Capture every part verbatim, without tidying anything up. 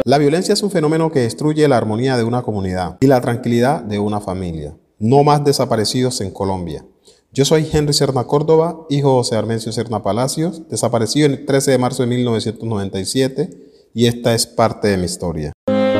La violencia es un fenómeno que destruye la armonía de una comunidad y la tranquilidad de una familia. No más desaparecidos en Colombia. Yo soy Henry Serna Córdoba, hijo de José Armencio Serna Palacios, desaparecido el trece de marzo de mil novecientos noventa y siete, y esta es parte de mi historia.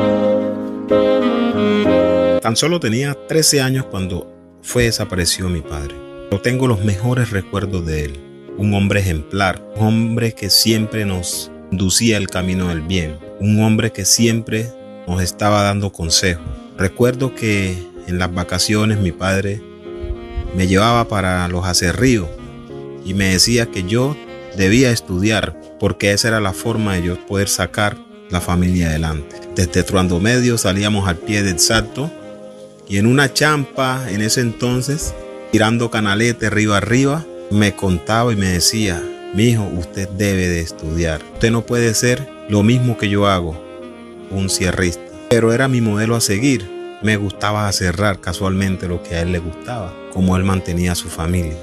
Tan solo tenía trece años cuando fue desaparecido mi padre. Yo tengo los mejores recuerdos de él. Un hombre ejemplar, un hombre que siempre nos conducía el camino del bien, un hombre que siempre nos estaba dando consejos. Recuerdo que en las vacaciones mi padre me llevaba para los acerríos y me decía que yo debía estudiar porque esa era la forma de yo poder sacar la familia adelante. Desde Truando Medio salíamos al pie del Salto y en una champa en ese entonces, tirando canalete río arriba, me contaba y me decía: mijo, usted debe de estudiar. Usted no puede ser lo mismo que yo hago, un cierrista. Pero era mi modelo a seguir. Me gustaba aserrar casualmente lo que a él le gustaba, como él mantenía a su familia.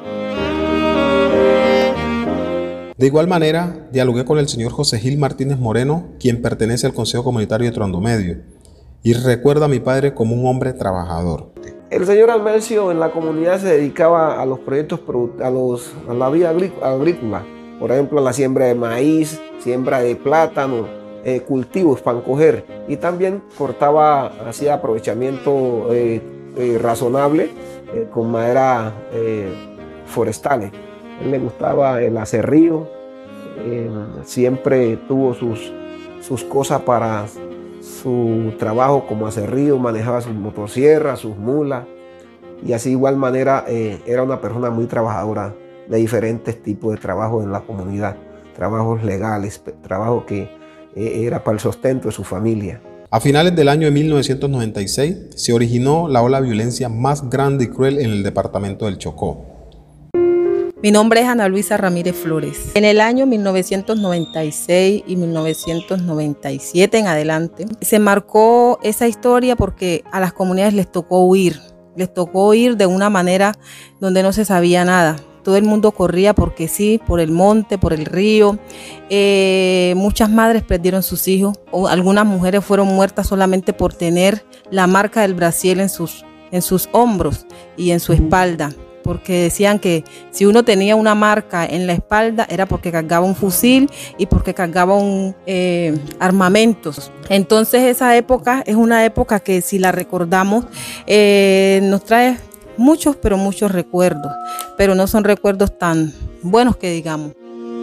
De igual manera, dialogué con el señor José Gil Martínez Moreno, quien pertenece al Consejo Comunitario de Truando Medio, y recuerda a mi padre como un hombre trabajador. El señor Armencio en la comunidad se dedicaba a los proyectos, a, los, a la vida agrícola, por ejemplo, a la siembra de maíz, siembra de plátano, eh, cultivos para coger, y también cortaba, hacía aprovechamiento eh, eh, razonable eh, con madera eh, forestales. A él le gustaba el acerrío, eh, siempre tuvo sus, sus cosas para su trabajo como acerrío, manejaba sus motosierras, sus mulas, y así de igual manera eh, era una persona muy trabajadora de diferentes tipos de trabajos en la comunidad, trabajos legales, trabajos que eh, era para el sustento de su familia. A finales del año de mil novecientos noventa y seis se originó la ola de violencia más grande y cruel en el departamento del Chocó. Mi nombre es Ana Luisa Ramírez Flores. En el año mil novecientos noventa y seis y mil novecientos noventa y siete en adelante, se marcó esa historia porque a las comunidades les tocó huir. Les tocó huir de una manera donde no se sabía nada. Todo el mundo corría porque sí, por el monte, por el río. Eh, muchas madres perdieron sus hijos. O algunas mujeres fueron muertas solamente por tener la marca del brasier en sus, en sus hombros y en su espalda. Porque decían que si uno tenía una marca en la espalda era porque cargaba un fusil y porque cargaba un eh, armamentos. Entonces esa época es una época que si la recordamos eh, nos trae muchos, pero muchos recuerdos, pero no son recuerdos tan buenos que digamos.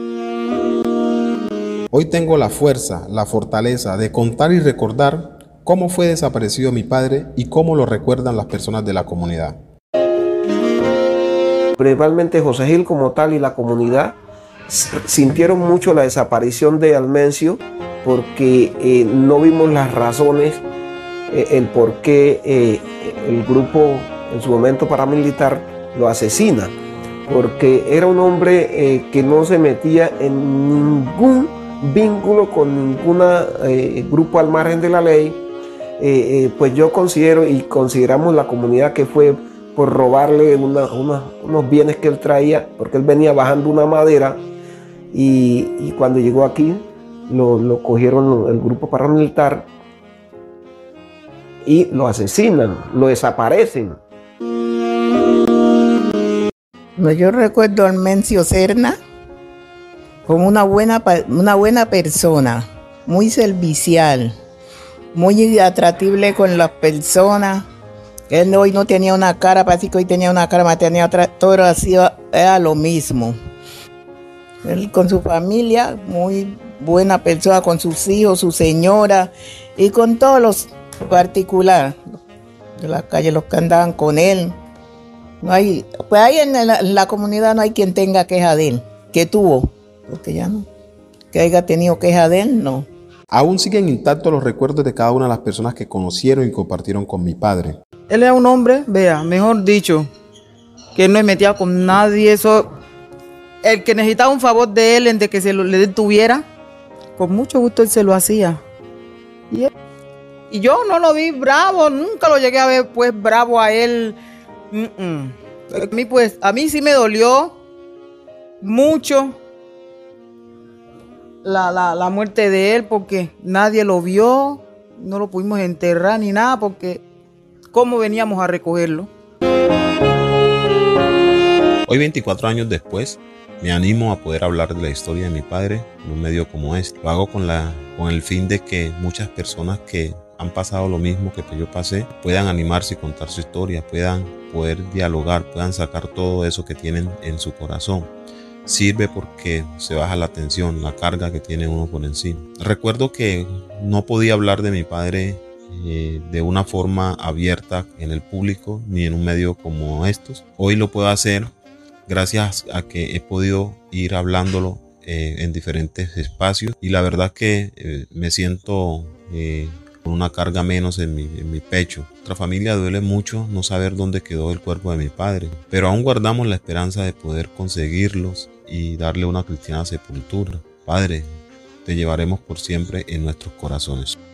Hoy tengo la fuerza, la fortaleza de contar y recordar cómo fue desaparecido mi padre y cómo lo recuerdan las personas de la comunidad. Principalmente José Gil como tal y la comunidad sintieron mucho la desaparición de Armencio porque eh, no vimos las razones, eh, el por qué eh, el grupo en su momento paramilitar lo asesina, porque era un hombre eh, que no se metía en ningún vínculo con ningún eh, grupo al margen de la ley. Eh, eh, pues yo considero y consideramos la comunidad que fue por robarle una, una, unos bienes que él traía, porque él venía bajando una madera y, y cuando llegó aquí lo, lo cogieron el grupo paramilitar y lo asesinan, lo desaparecen. Yo recuerdo a Armencio Serna como una buena, una buena persona, muy servicial, muy atractible con las personas. Él hoy no tenía una cara, parece que hoy tenía una cara, pero tenía otra, todo hacía, era lo mismo. Él con su familia, muy buena persona, con sus hijos, su señora, y con todos los particulares de la calle, los que andaban con él. No hay, pues ahí en la, en la comunidad no hay quien tenga queja de él, que tuvo, porque ya no, que haya tenido queja de él, no. Aún siguen intactos los recuerdos de cada una de las personas que conocieron y compartieron con mi padre. Él era un hombre, vea, mejor dicho, que él no se metía con nadie. Eso, el que necesitaba un favor de él, en de que se lo, le detuviera, con mucho gusto él se lo hacía. Y, él, y yo no lo vi bravo, nunca lo llegué a ver pues bravo a él. Mm-mm. A mí pues, a mí sí me dolió mucho la, la, la muerte de él porque nadie lo vio, no lo pudimos enterrar ni nada porque ¿cómo veníamos a recogerlo? Hoy, veinticuatro años después, me animo a poder hablar de la historia de mi padre en un medio como este. Lo hago con, la, con el fin de que muchas personas que han pasado lo mismo que yo pasé puedan animarse y contar su historia, puedan poder dialogar, puedan sacar todo eso que tienen en su corazón. Sirve porque se baja la tensión, la carga que tiene uno por encima. Recuerdo que no podía hablar de mi padre eh, de una forma abierta en el público ni en un medio como estos. Hoy lo puedo hacer gracias a que he podido ir hablándolo eh, en diferentes espacios y la verdad que eh, me siento eh, con una carga menos en mi, en mi pecho. Nuestra familia duele mucho no saber dónde quedó el cuerpo de mi padre, pero aún guardamos la esperanza de poder conseguirlos y darle una cristiana sepultura. Padre, te llevaremos por siempre en nuestros corazones.